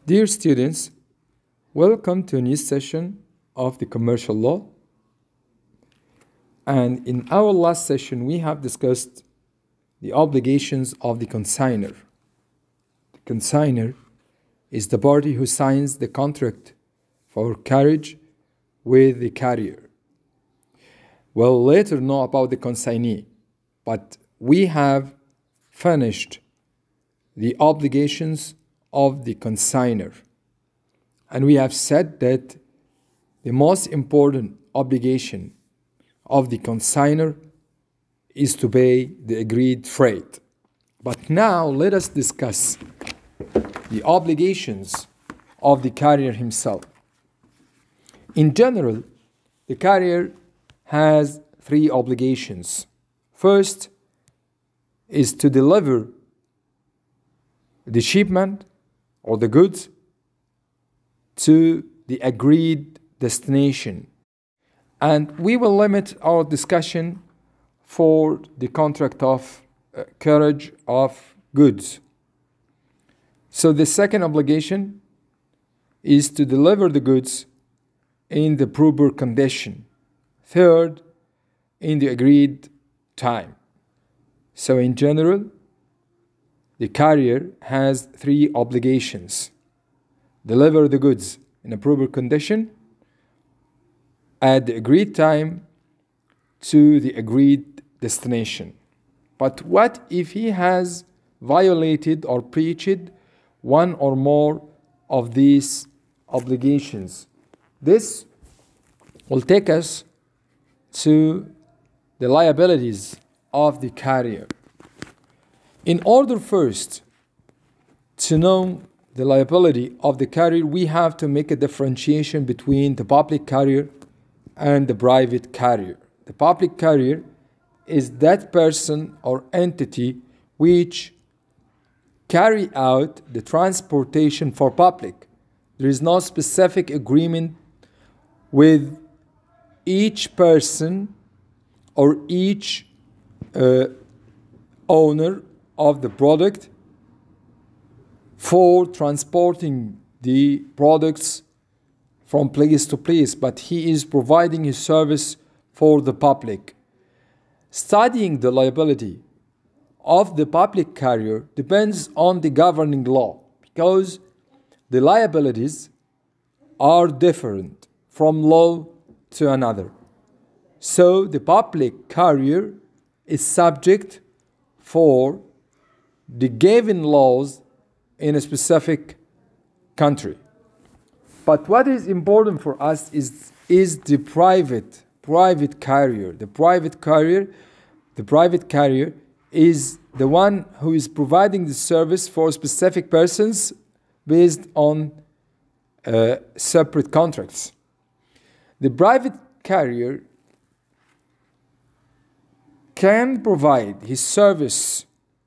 Dear students, welcome to a new session of the commercial law. And in our last session, we have discussed the obligations of the consignor. The consignor is the party who signs the contract for carriage with the carrier. We'll later know about the consignee, but we have finished the obligations of the consignor. And we have said that the most important obligation of the consignor is to pay the agreed freight. But now let us discuss the obligations of the carrier himself. In general, the carrier has three obligations. First is to deliver the shipment or the goods to the agreed destination. And we will limit our discussion for the contract of carriage of goods. So the second obligation is to deliver the goods in the proper condition. Third, in the agreed time. So in general, the carrier has three obligations: deliver the goods in a proper condition, at the agreed time, to the agreed destination. But what if he has violated or breached one or more of these obligations? This will take us to the liabilities of the carrier. In order first to know the liability of the carrier, we have to make a differentiation between the public carrier and the private carrier. The public carrier is that person or entity which carry out the transportation for public. There is no specific agreement with each person or each owner of the product for transporting the products from place to place, but he is providing his service for the public. Studying the liability of the public carrier depends on the governing law, because the liabilities are different from law to another. So the public carrier is subject for the given laws in a specific country. But what is important for us is the private carrier. The private carrier is the one who is providing the service for specific persons based on separate contracts. The private carrier can provide his service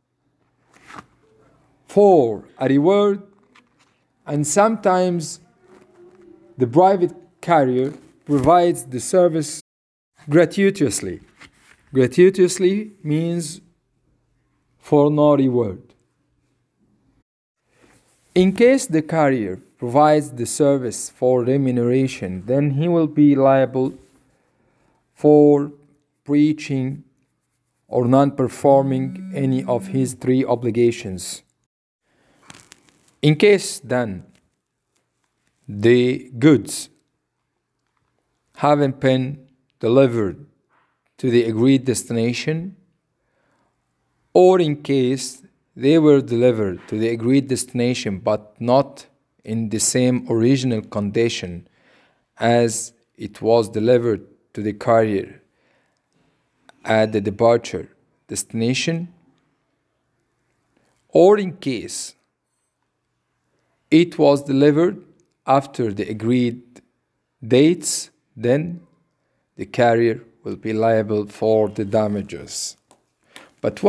for a reward, and sometimes the private carrier provides the service gratuitously. Gratuitously means for no reward. In case the carrier provides the service for remuneration, then he will be liable for breaching or non-performing any of his three obligations. In case then the goods haven't been delivered to the agreed destination, or in case they were delivered to the agreed destination but not in the same original condition as it was delivered to the carrier at the departure destination, or in case it was delivered after the agreed dates, then the carrier will be liable for the damages. But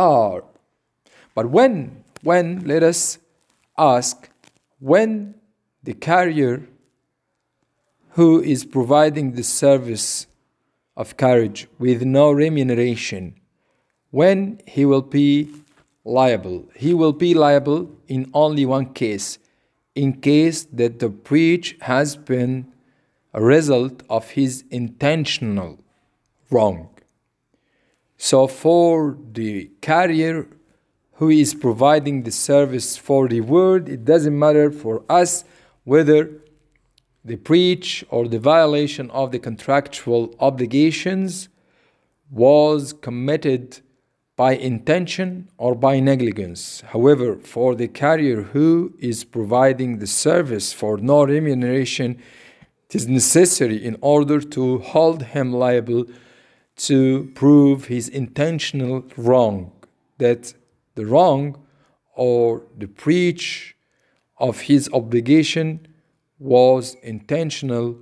when let us ask, when the carrier who is providing the service of carriage with no remuneration, when he will be liable? He will be liable in only one case: in case that the breach has been a result of his intentional wrong. So for the carrier who is providing the service for the world, it doesn't matter for us whether the breach or the violation of the contractual obligations was committed by intention or by negligence. However, for the carrier who is providing the service for no remuneration, it is necessary in order to hold him liable to prove his intentional wrong, that the wrong or the breach of his obligation was intentional,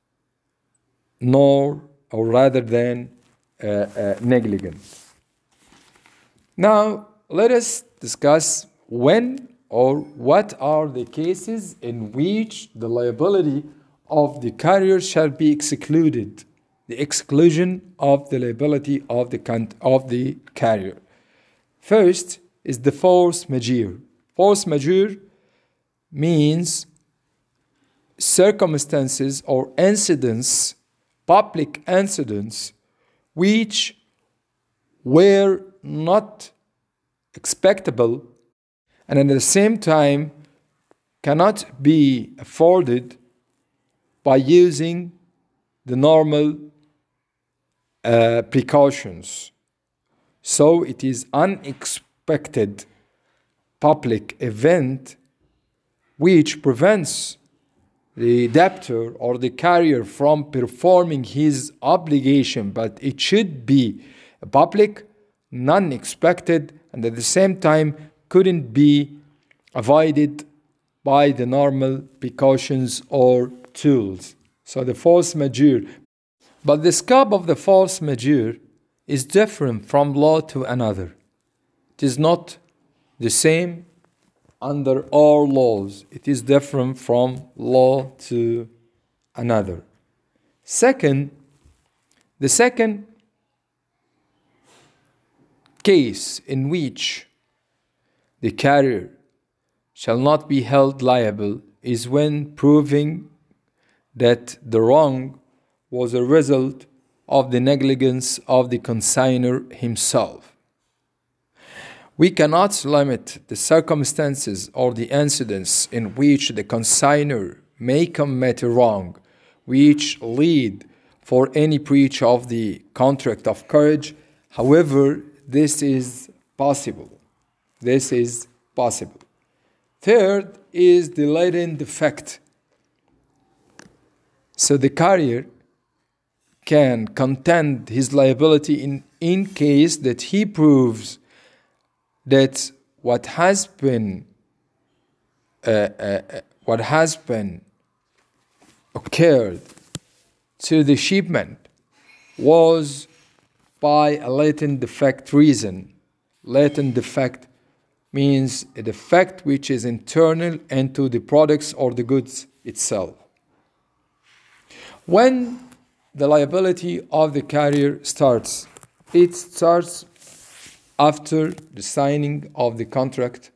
nor or rather than negligent. Now, let us discuss when or what are the cases in which the liability of the carrier shall be excluded, the exclusion of the liability of the carrier. First is the force majeure. Force majeure means circumstances or incidents, public incidents, which were not expectable and at the same time cannot be afforded by using the normal precautions. So it is unexpected public event which prevents the debtor or the carrier from performing his obligation, but it should be public, non-expected, and at the same time couldn't be avoided by the normal precautions or tools. So the force majeure. But the scope of the force majeure is different from law to another. It is not the same under all laws. It is different from law to another. The second case in which the carrier shall not be held liable is when proving that the wrong was a result of the negligence of the consignor himself. We cannot limit the circumstances or the incidents in which the consignor may commit a wrong which lead for any breach of the contract of carriage. However, this is possible. This is possible. Third is the latent defect. So the carrier can contend his liability in case that he proves that what has been occurred to the shipment was by a latent defect reason. Latent defect means a defect which is internal into the products or the goods itself. When the liability of the carrier starts, it starts after the signing of the contract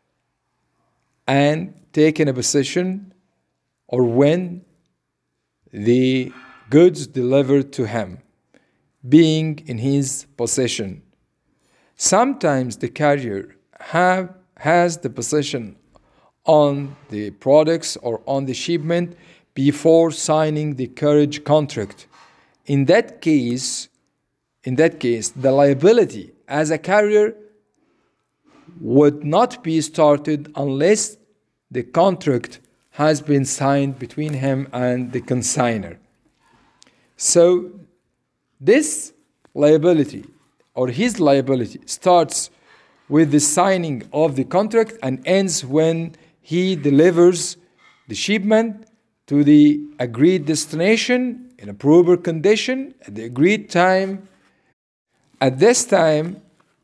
and taking a possession, or when the goods delivered to him being in his possession. Sometimes the carrier has the possession on the products or on the shipment before signing the carriage contract. In that case, the liability as a carrier would not be started unless the contract has been signed between him and the consignor. So this liability or his liability starts with the signing of the contract and ends when he delivers the shipment to the agreed destination in a proper condition at the agreed time. At this time,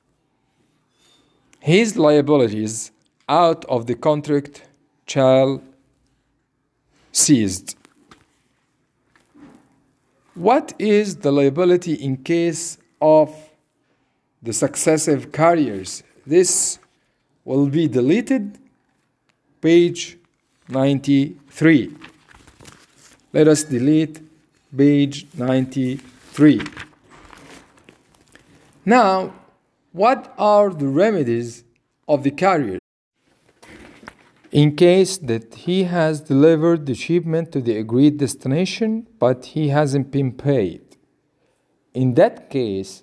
his liabilities out of the contract shall ceased. What is the liability in case of the successive carriers? This will be deleted, page 93. Let us delete page 93. Now, what are the remedies of the carrier in case that he has delivered the shipment to the agreed destination but he hasn't been paid? In that case,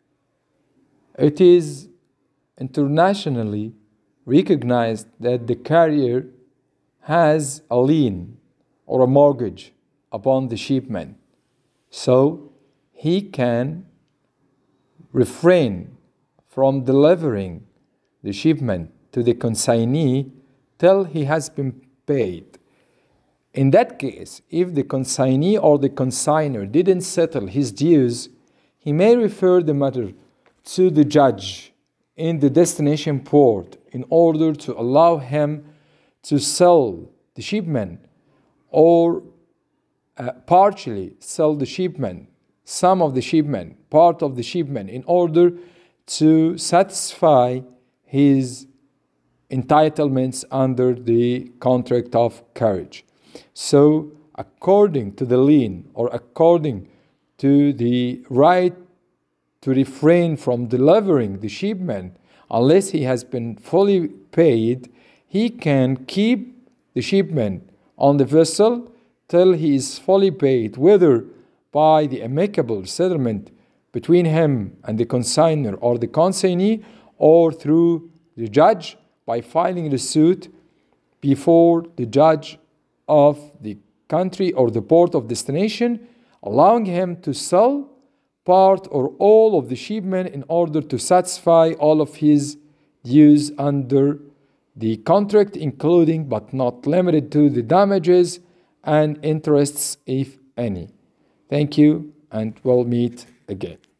it is internationally recognized that the carrier has a lien or a mortgage upon the shipment. So he can refrain from delivering the shipment to the consignee till he has been paid. In that case, if the consignee or the consignor didn't settle his dues, he may refer the matter to the judge in the destination port in order to allow him to sell the shipment or partially sell the shipment, some of the shipment, part of the shipment, in order to satisfy his entitlements under the contract of carriage. So, according to the lien or according to the right to refrain from delivering the shipment unless he has been fully paid, he can keep the shipment on the vessel till he is fully paid, whether by the amicable settlement between him and the consignor or the consignee, or through the judge by filing the suit before the judge of the country or the port of destination, allowing him to sell part or all of the shipment in order to satisfy all of his dues under the contract, including but not limited to the damages and interests, if any. Thank you, and we'll meet again.